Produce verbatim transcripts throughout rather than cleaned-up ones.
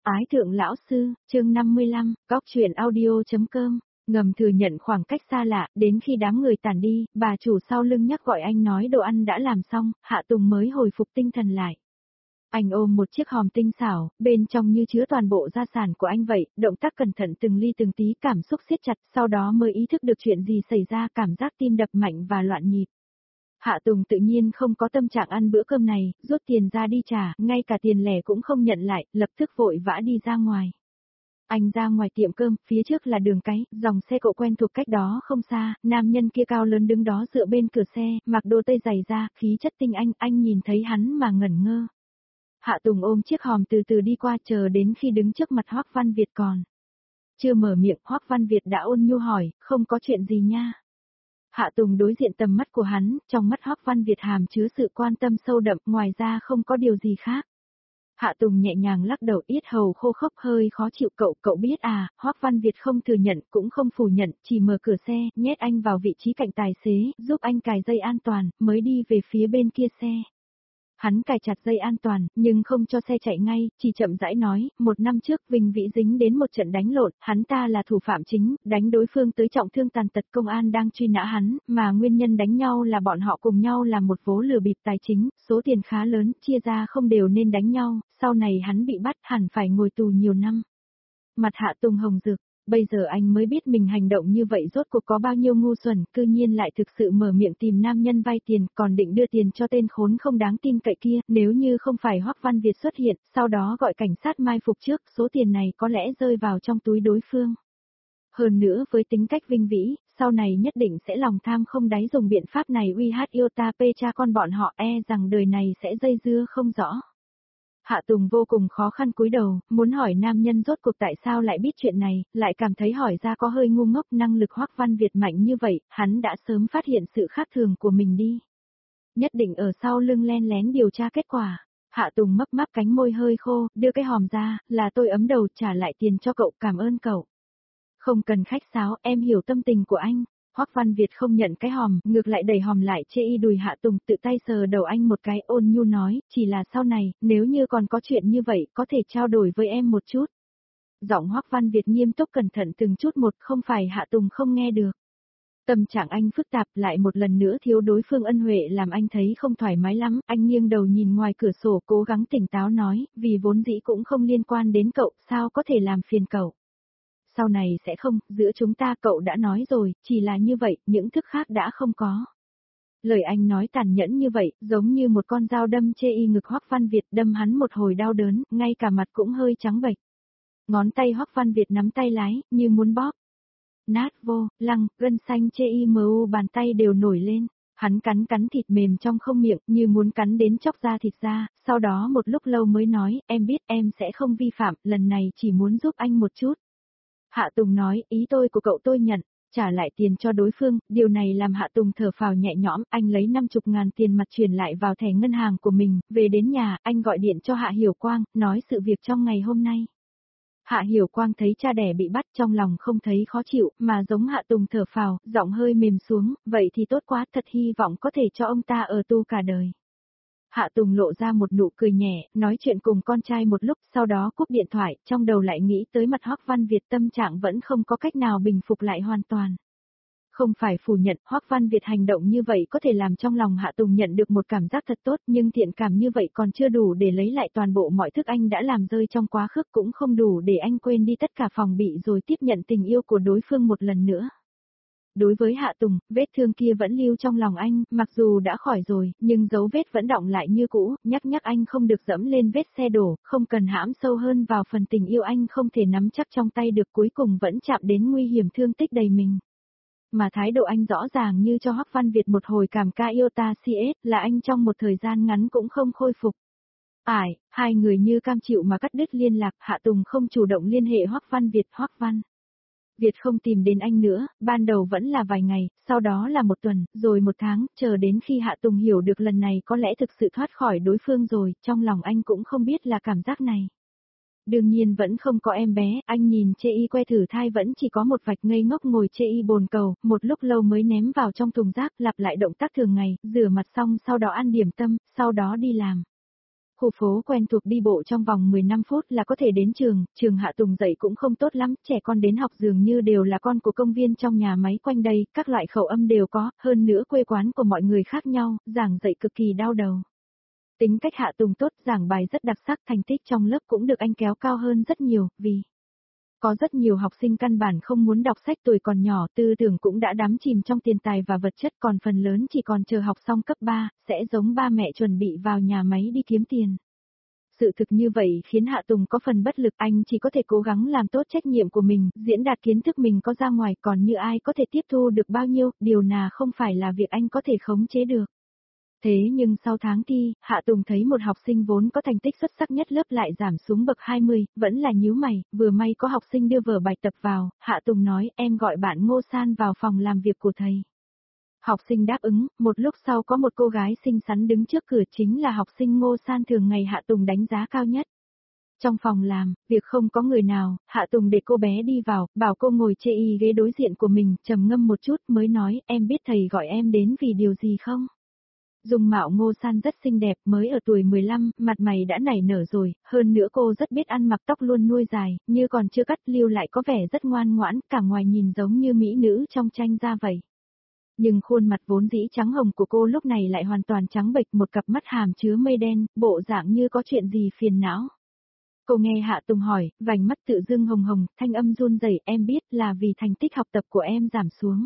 Ái thượng lão sư, chương năm mươi lăm, góc truyện audio.com, ngầm thừa nhận khoảng cách xa lạ, đến khi đám người tản đi, bà chủ sau lưng nhắc gọi anh nói đồ ăn đã làm xong, Hạ Tùng mới hồi phục tinh thần lại. Anh ôm một chiếc hòm tinh xảo, bên trong như chứa toàn bộ gia sản của anh vậy, động tác cẩn thận từng ly từng tí, cảm xúc siết chặt, sau đó mới ý thức được chuyện gì xảy ra, cảm giác tim đập mạnh và loạn nhịp. Hạ Tùng tự nhiên không có tâm trạng ăn bữa cơm này, rút tiền ra đi trả, ngay cả tiền lẻ cũng không nhận lại, lập tức vội vã đi ra ngoài. Anh ra ngoài tiệm cơm, phía trước là đường cái, dòng xe cộ quen thuộc cách đó không xa, nam nhân kia cao lớn đứng đó dựa bên cửa xe, mặc đồ tây dày da, khí chất tinh anh, anh nhìn thấy hắn mà ngẩn ngơ. Hạ Tùng ôm chiếc hòm từ từ đi qua, chờ đến khi đứng trước mặt Hoắc Văn Việt còn. Chưa mở miệng, Hoắc Văn Việt đã ôn nhu hỏi, không có chuyện gì nha. Hạ Tùng đối diện tầm mắt của hắn, trong mắt Hoắc Văn Việt hàm chứa sự quan tâm sâu đậm, ngoài ra không có điều gì khác. Hạ Tùng nhẹ nhàng lắc đầu, yết hầu khô khốc hơi khó chịu, cậu, cậu biết à, Hoắc Văn Việt không thừa nhận, cũng không phủ nhận, chỉ mở cửa xe, nhét anh vào vị trí cạnh tài xế, giúp anh cài dây an toàn, mới đi về phía bên kia xe. Hắn cài chặt dây an toàn, nhưng không cho xe chạy ngay, chỉ chậm rãi nói, một năm trước Vinh Vĩ dính đến một trận đánh lộn, hắn ta là thủ phạm chính, đánh đối phương tới trọng thương tàn tật, công an đang truy nã hắn, mà nguyên nhân đánh nhau là bọn họ cùng nhau làm một vố lừa bịp tài chính, số tiền khá lớn, chia ra không đều nên đánh nhau, sau này hắn bị bắt hẳn phải ngồi tù nhiều năm. Mặt Hạ Tùng hồng rực. Bây giờ anh mới biết mình hành động như vậy rốt cuộc có bao nhiêu ngu xuẩn, cư nhiên lại thực sự mở miệng tìm nam nhân vay tiền, còn định đưa tiền cho tên khốn không đáng tin cậy kia, nếu như không phải Hoắc Văn Việt xuất hiện, sau đó gọi cảnh sát mai phục trước, số tiền này có lẽ rơi vào trong túi đối phương. Hơn nữa với tính cách Vinh Vĩ, sau này nhất định sẽ lòng tham không đáy, dùng biện pháp này uy hát yêu ta pê cha con bọn họ, e rằng đời này sẽ dây dưa không rõ. Hạ Tùng vô cùng khó khăn cúi đầu, muốn hỏi nam nhân rốt cuộc tại sao lại biết chuyện này, lại cảm thấy hỏi ra có hơi ngu ngốc, năng lực Hoắc Văn Việt mạnh như vậy, hắn đã sớm phát hiện sự khác thường của mình đi. Nhất định ở sau lưng len lén điều tra kết quả. Hạ Tùng mấp máp cánh môi hơi khô, đưa cái hòm ra, là tôi ấm đầu trả lại tiền cho cậu, cảm ơn cậu. Không cần khách sáo, em hiểu tâm tình của anh. Hoắc Văn Việt không nhận cái hòm, ngược lại đẩy hòm lại chê y đùi Hạ Tùng, tự tay sờ đầu anh một cái, ôn nhu nói, chỉ là sau này, nếu như còn có chuyện như vậy, có thể trao đổi với em một chút. Giọng Hoắc Văn Việt nghiêm túc cẩn thận từng chút một, không phải Hạ Tùng không nghe được. Tâm trạng anh phức tạp, lại một lần nữa thiếu đối phương ân huệ làm anh thấy không thoải mái lắm, anh nghiêng đầu nhìn ngoài cửa sổ cố gắng tỉnh táo nói, vì vốn dĩ cũng không liên quan đến cậu, sao có thể làm phiền cậu. Sau này sẽ không, giữa chúng ta cậu đã nói rồi, chỉ là như vậy, những thức khác đã không có. Lời anh nói tàn nhẫn như vậy, giống như một con dao đâm chê y ngực Hoắc Văn Việt, đâm hắn một hồi đau đớn, ngay cả mặt cũng hơi trắng bệch. Ngón tay Hoắc Văn Việt nắm tay lái, như muốn bóp. Nát vô, lăng, gân xanh chê y mờ u bàn tay đều nổi lên. Hắn cắn cắn thịt mềm trong không miệng, như muốn cắn đến chóc da thịt ra, sau đó một lúc lâu mới nói, em biết em sẽ không vi phạm, lần này chỉ muốn giúp anh một chút. Hạ Tùng nói, ý tôi của cậu tôi nhận, trả lại tiền cho đối phương, điều này làm Hạ Tùng thở phào nhẹ nhõm, anh lấy năm chục ngàn tiền mặt chuyển lại vào thẻ ngân hàng của mình, về đến nhà, anh gọi điện cho Hạ Hiểu Quang, nói sự việc trong ngày hôm nay. Hạ Hiểu Quang thấy cha đẻ bị bắt trong lòng không thấy khó chịu, mà giống Hạ Tùng thở phào, giọng hơi mềm xuống, vậy thì tốt quá, thật hy vọng có thể cho ông ta ở tu cả đời. Hạ Tùng lộ ra một nụ cười nhẹ, nói chuyện cùng con trai một lúc, sau đó cúp điện thoại, trong đầu lại nghĩ tới mặt Hoắc Văn Việt, tâm trạng vẫn không có cách nào bình phục lại hoàn toàn. Không phải phủ nhận, Hoắc Văn Việt hành động như vậy có thể làm trong lòng Hạ Tùng nhận được một cảm giác thật tốt, nhưng thiện cảm như vậy còn chưa đủ để lấy lại toàn bộ mọi thứ anh đã làm rơi trong quá khứ, cũng không đủ để anh quên đi tất cả phòng bị rồi tiếp nhận tình yêu của đối phương một lần nữa. Đối với Hạ Tùng, vết thương kia vẫn lưu trong lòng anh, mặc dù đã khỏi rồi, nhưng dấu vết vẫn đọng lại như cũ, nhắc nhắc anh không được dẫm lên vết xe đổ, không cần hãm sâu hơn vào phần tình yêu anh không thể nắm chắc trong tay được, cuối cùng vẫn chạm đến nguy hiểm thương tích đầy mình. Mà thái độ anh rõ ràng như cho Hoắc Văn Việt một hồi cảm ca yêu ta xê ét, là anh trong một thời gian ngắn cũng không khôi phục. Ải, hai người như cam chịu mà cắt đứt liên lạc, Hạ Tùng không chủ động liên hệ Hoắc Văn Việt, Hoắc Văn Việt không tìm đến anh nữa, ban đầu vẫn là vài ngày, sau đó là một tuần, rồi một tháng, chờ đến khi Hạ Tùng hiểu được lần này có lẽ thực sự thoát khỏi đối phương rồi, trong lòng anh cũng không biết là cảm giác này. Đương nhiên vẫn không có em bé, anh nhìn chê y que thử thai vẫn chỉ có một vạch ngây ngốc ngồi chê y bồn cầu, một lúc lâu mới ném vào trong thùng rác, lặp lại động tác thường ngày, rửa mặt xong sau đó ăn điểm tâm, sau đó đi làm. khu phố quen thuộc đi bộ trong vòng mười lăm phút là có thể đến trường, trường Hạ Tùng dạy cũng không tốt lắm, trẻ con đến học dường như đều là con của công viên trong nhà máy quanh đây, các loại khẩu âm đều có, hơn nữa quê quán của mọi người khác nhau, giảng dạy cực kỳ đau đầu. Tính cách Hạ Tùng tốt, giảng bài rất đặc sắc, thành tích trong lớp cũng được anh kéo cao hơn rất nhiều, vì có rất nhiều học sinh căn bản không muốn đọc sách tuổi còn nhỏ, tư tưởng cũng đã đắm chìm trong tiền tài và vật chất, còn phần lớn chỉ còn chờ học xong cấp ba, sẽ giống ba mẹ chuẩn bị vào nhà máy đi kiếm tiền. Sự thực như vậy khiến Hạ Tùng có phần bất lực, anh chỉ có thể cố gắng làm tốt trách nhiệm của mình, diễn đạt kiến thức mình có ra ngoài, còn như ai có thể tiếp thu được bao nhiêu, điều nào không phải là việc anh có thể khống chế được. Thế nhưng sau tháng thi, Hạ Tùng thấy một học sinh vốn có thành tích xuất sắc nhất lớp lại giảm xuống bậc hai mươi, vẫn là nhíu mày, vừa may có học sinh đưa vở bài tập vào, Hạ Tùng nói em gọi bạn Ngô San vào phòng làm việc của thầy. Học sinh đáp ứng, một lúc sau có một cô gái xinh xắn đứng trước cửa, chính là học sinh Ngô San thường ngày Hạ Tùng đánh giá cao nhất. Trong phòng làm, việc không có người nào, Hạ Tùng để cô bé đi vào, bảo cô ngồi chê y ghế đối diện của mình, trầm ngâm một chút mới nói em biết thầy gọi em đến vì điều gì không? Dung mạo Ngô San rất xinh đẹp, mới ở tuổi mười lăm, mặt mày đã nảy nở rồi, hơn nữa cô rất biết ăn mặc, tóc luôn nuôi dài, như còn chưa cắt lưu lại có vẻ rất ngoan ngoãn, cả ngoài nhìn giống như mỹ nữ trong tranh ra vậy. Nhưng khuôn mặt vốn dĩ trắng hồng của cô lúc này lại hoàn toàn trắng bệch, một cặp mắt hàm chứa mây đen, bộ dạng như có chuyện gì phiền não. Cô nghe Hạ Tùng hỏi, vành mắt tự dưng hồng hồng, thanh âm run rẩy, em biết là vì thành tích học tập của em giảm xuống.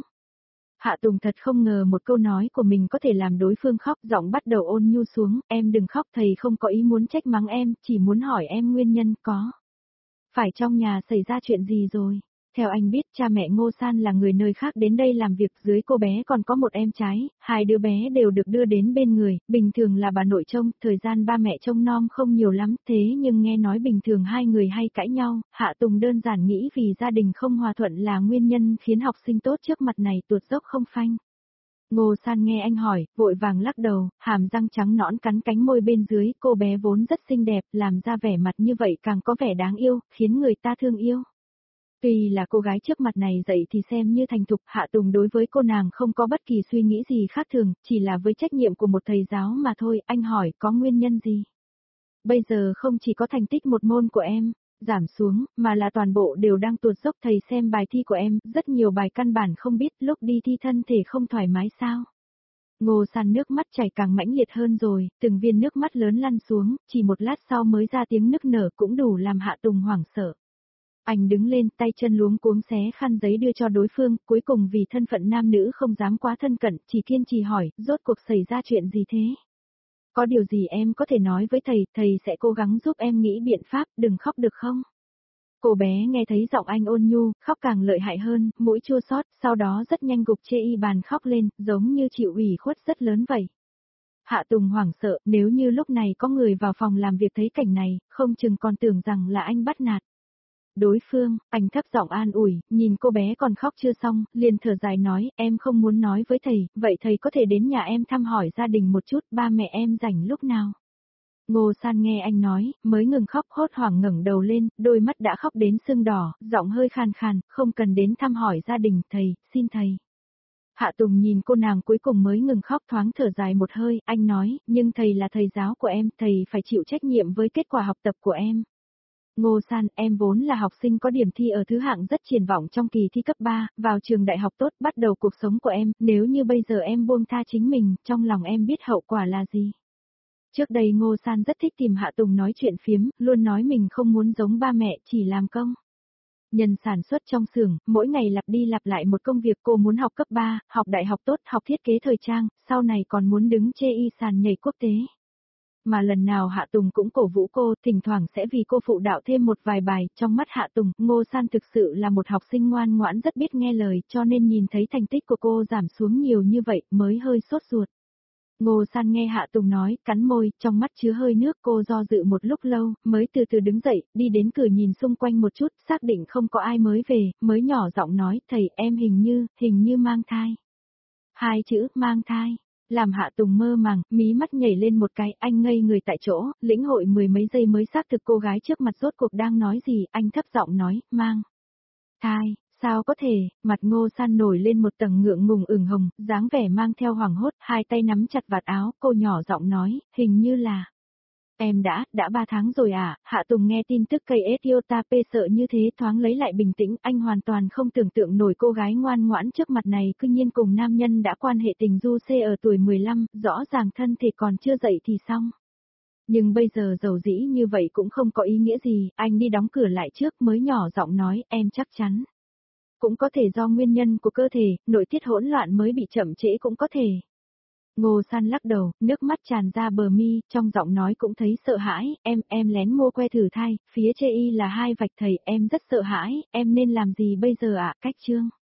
Hạ Tùng thật không ngờ một câu nói của mình có thể làm đối phương khóc, giọng bắt đầu ôn nhu xuống, em đừng khóc, thầy không có ý muốn trách mắng em, chỉ muốn hỏi em nguyên nhân có. Phải trong nhà xảy ra chuyện gì rồi? Theo anh biết cha mẹ Ngô San là người nơi khác đến đây làm việc, dưới cô bé còn có một em trai, hai đứa bé đều được đưa đến bên người, bình thường là bà nội trông, thời gian ba mẹ trông nom không nhiều lắm, thế nhưng nghe nói bình thường hai người hay cãi nhau, Hạ Tùng đơn giản nghĩ vì gia đình không hòa thuận là nguyên nhân khiến học sinh tốt trước mặt này tuột dốc không phanh. Ngô San nghe anh hỏi, vội vàng lắc đầu, hàm răng trắng nõn cắn cánh môi bên dưới, cô bé vốn rất xinh đẹp, làm ra vẻ mặt như vậy càng có vẻ đáng yêu, khiến người ta thương yêu. Tuy là cô gái trước mặt này dậy thì xem như thành thục, Hạ Tùng đối với cô nàng không có bất kỳ suy nghĩ gì khác thường, chỉ là với trách nhiệm của một thầy giáo mà thôi, anh hỏi có nguyên nhân gì? Bây giờ không chỉ có thành tích một môn của em giảm xuống, mà là toàn bộ đều đang tuột dốc, thầy xem bài thi của em, rất nhiều bài căn bản không biết, lúc đi thi thân thể không thoải mái sao? Ngô San nước mắt chảy càng mãnh liệt hơn rồi, từng viên nước mắt lớn lăn xuống, chỉ một lát sau mới ra tiếng nức nở cũng đủ làm Hạ Tùng hoảng sợ. Anh đứng lên, tay chân luống cuống xé khăn giấy đưa cho đối phương, cuối cùng vì thân phận nam nữ không dám quá thân cận, chỉ kiên trì hỏi, rốt cuộc xảy ra chuyện gì thế? Có điều gì em có thể nói với thầy, thầy sẽ cố gắng giúp em nghĩ biện pháp, đừng khóc được không? Cô bé nghe thấy giọng anh ôn nhu, khóc càng lợi hại hơn, mũi chua xót, sau đó rất nhanh gục chê y bàn khóc lên, giống như chịu ủy khuất rất lớn vậy. Hạ Tùng hoảng sợ, nếu như lúc này có người vào phòng làm việc thấy cảnh này, không chừng còn tưởng rằng là anh bắt nạt. Đối phương, anh thấp giọng an ủi, nhìn cô bé còn khóc chưa xong, liền thở dài nói, em không muốn nói với thầy, vậy thầy có thể đến nhà em thăm hỏi gia đình một chút, ba mẹ em rảnh lúc nào? Ngô San nghe anh nói, mới ngừng khóc, hốt hoảng ngẩng đầu lên, đôi mắt đã khóc đến sưng đỏ, giọng hơi khàn khàn, không cần đến thăm hỏi gia đình, thầy, xin thầy. Hạ Tùng nhìn cô nàng cuối cùng mới ngừng khóc, thoáng thở dài một hơi, anh nói, nhưng thầy là thầy giáo của em, thầy phải chịu trách nhiệm với kết quả học tập của em. Ngô San, em vốn là học sinh có điểm thi ở thứ hạng rất triển vọng trong kỳ thi cấp ba, vào trường đại học tốt, bắt đầu cuộc sống của em, nếu như bây giờ em buông tha chính mình, trong lòng em biết hậu quả là gì. Trước đây Ngô San rất thích tìm Hạ Tùng nói chuyện phiếm, luôn nói mình không muốn giống ba mẹ, chỉ làm công. Nhân sản xuất trong xưởng, mỗi ngày lặp đi lặp lại một công việc, cô muốn học cấp ba, học đại học tốt, học thiết kế thời trang, sau này còn muốn đứng chê y sàn nhảy quốc tế. Mà lần nào Hạ Tùng cũng cổ vũ cô, thỉnh thoảng sẽ vì cô phụ đạo thêm một vài bài, trong mắt Hạ Tùng, Ngô San thực sự là một học sinh ngoan ngoãn rất biết nghe lời, cho nên nhìn thấy thành tích của cô giảm xuống nhiều như vậy, mới hơi sốt ruột. Ngô San nghe Hạ Tùng nói, cắn môi, trong mắt chứa hơi nước, cô do dự một lúc lâu, mới từ từ đứng dậy, đi đến cửa nhìn xung quanh một chút, xác định không có ai mới về, mới nhỏ giọng nói, thầy, em hình như, hình như mang thai. Hai chữ, mang thai. Làm Hạ Tùng mơ màng, mí mắt nhảy lên một cái, anh ngây người tại chỗ, lĩnh hội mười mấy giây mới xác thực cô gái trước mặt rốt cuộc đang nói gì, anh thấp giọng nói, mang thai, sao có thể, mặt Ngô San nổi lên một tầng ngượng ngùng ửng hồng, dáng vẻ mang theo hoảng hốt, hai tay nắm chặt vạt áo, cô nhỏ giọng nói, hình như là Em đã, đã ba tháng rồi à, Hạ Tùng nghe tin tức cây Ethiopia sợ như thế thoáng lấy lại bình tĩnh, anh hoàn toàn không tưởng tượng nổi cô gái ngoan ngoãn trước mặt này cư nhiên cùng nam nhân đã quan hệ tình du xê ở tuổi mười lăm, rõ ràng thân thể còn chưa dậy thì xong. Nhưng bây giờ dầu dĩ như vậy cũng không có ý nghĩa gì, anh đi đóng cửa lại trước mới nhỏ giọng nói, em chắc chắn. Cũng có thể do nguyên nhân của cơ thể, nội tiết hỗn loạn mới bị chậm trễ cũng có thể. Ngô San lắc đầu, nước mắt tràn ra bờ mi, trong giọng nói cũng thấy sợ hãi, em, em lén mua que thử thai, phía chê y là hai vạch thầy, em rất sợ hãi, em nên làm gì bây giờ ạ, cách chương.